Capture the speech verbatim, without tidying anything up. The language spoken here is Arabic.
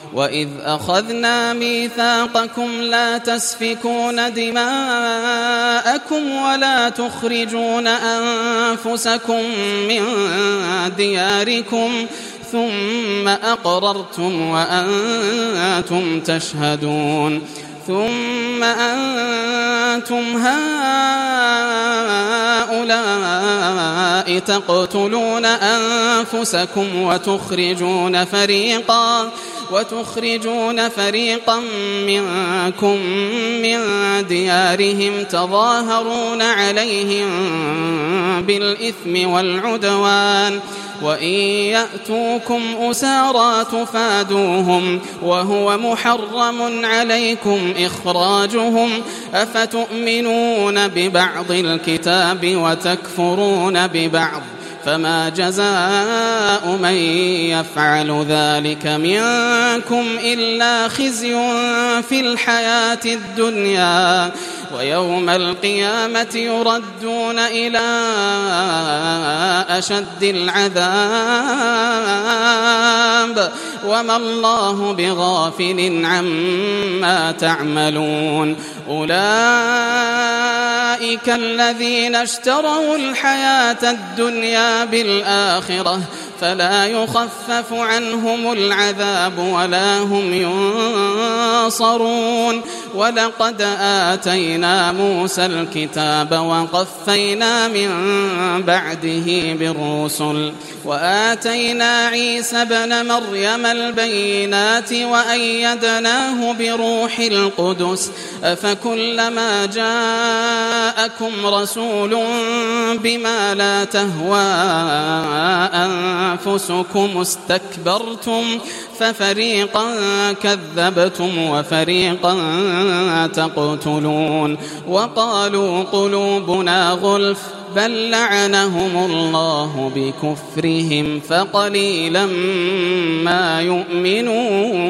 وإذ أخذنا ميثاقكم لا تسفكون دماءكم ولا تخرجون أنفسكم من دياركم ثم أقررتم وأنتم تشهدون ثم أنتم هؤلاء تقتلون أنفسكم وتخرجون فريقا وتخرجون فريقا منكم من ديارهم تظاهرون عليهم بالإثم والعدوان وإن يأتوكم أسارى تفادوهم وهو محرم عليكم إخراجهم أفتؤمنون ببعض الكتاب وتكفرون ببعض فما جزاء من يفعل ذلك منكم إلا خزي في الحياة الدنيا ويوم القيامة يردون إلى أشد العذاب وما الله بغافل عما تعملون أولئك الذين اشتروا الحياة الدنيا بالآخرة فلا يخفف عنهم العذاب ولا هم ينصرون ولقد آتينا موسى الكتاب وقفينا من بعده بالرسل وآتينا عيسى ابن مريم البينات وأيدناه بروح القدس أفكلما جاءكم رسول بما لا تهوى أنفسكم استكبرتم ففريقا كذبتم وفريقا تقتلون وقالوا قلوبنا غلف بل لعنهم الله بكفرهم فقليلا ما يؤمنون.